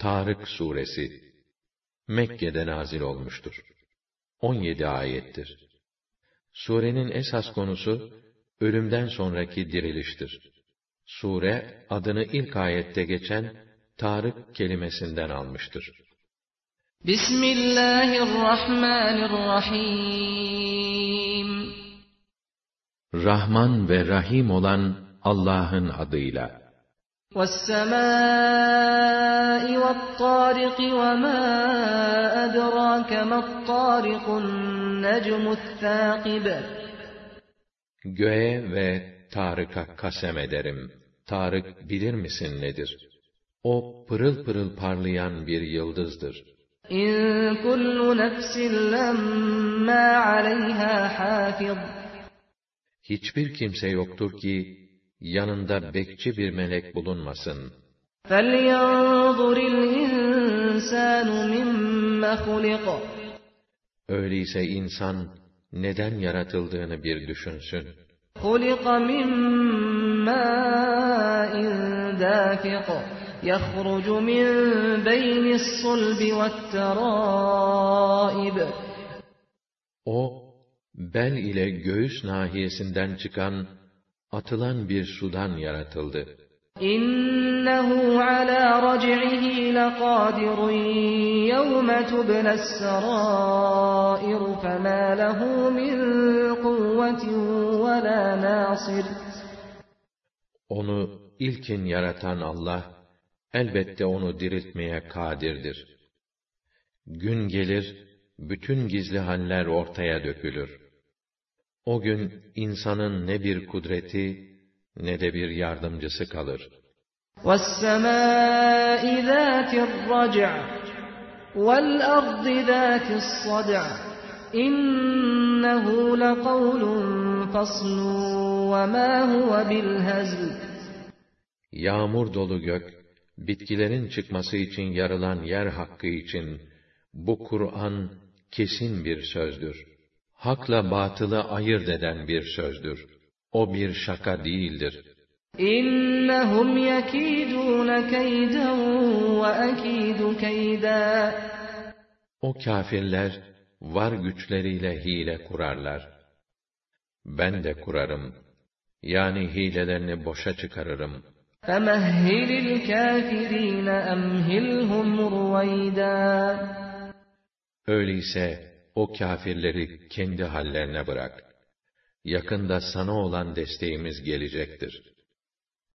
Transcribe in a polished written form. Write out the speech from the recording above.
Tarık suresi Mekke'de nazil olmuştur. 17 ayettir. Surenin esas konusu ölümden sonraki diriliştir. Sure adını ilk ayette geçen Tarık kelimesinden almıştır. Bismillahirrahmanirrahim. Rahman ve Rahim olan Allah'ın adıyla. وَالسَّمَاءِ وَالطَّارِقِ وَمَا أَدْرَاكَ مَا الطَّارِقُ النَّجْمُ الثَّاقِبُ. Göğe ve Tarık'a kasem ederim. Tarık bilir misin nedir? O pırıl pırıl parlayan bir yıldızdır. İn kullu nefsin lemma aleyha hafiz. Hiçbir kimse yoktur ki yanında bekçi bir melek bulunmasın. فَلْيَنْظُرِ الْاِنْسَانُ مِمَّ خُلِقَ. Öyleyse insan neden yaratıldığını bir düşünsün. خُلِقَ مِنْ مَاءٍ دَافِقٍ يَخْرُجُ مِنْ بَيْنِ الصُّلْبِ وَالتَّرَائِبِ. O, bel ile göğüs nahiyesinden çıkan, atılan bir sudan yaratıldı. İnnehu ala rac'ihi laqadirun yevme tublas sarair fema lehu min kuvvetin ve la nasir. Onu ilkin yaratan Allah, elbette onu diriltmeye kadirdir. Gün gelir, bütün gizli haller ortaya dökülür. O gün insanın ne bir kudreti ne de bir yardımcısı kalır. وَالسَّمَاءِ ذَاتِ الرَّجْعِ وَالْأَرْضِ ذَاتِ الصَّدْعِ إِنَّهُ لَقَوْلٌ فَصْلٌ وَمَا هُوَ بِالْهَزْلِ. Yağmur dolu gök, bitkilerin çıkması için yarılan yer hakkı için bu Kur'an kesin bir sözdür. Hakla batılı ayırt eden bir sözdür. O bir şaka değildir. İnnehum yekidun keyden ve ekidu keyda. O kâfirler var güçleriyle hile kurarlar. Ben de kurarım. Yani hilelerini boşa çıkarırım. فَمَهِّلِ الْكَافِرِينَ أَمْهِلْهُمْ رُوَيْدًا. Öyleyse o kâfirleri kendi hallerine bırak. Yakında sana olan desteğimiz gelecektir.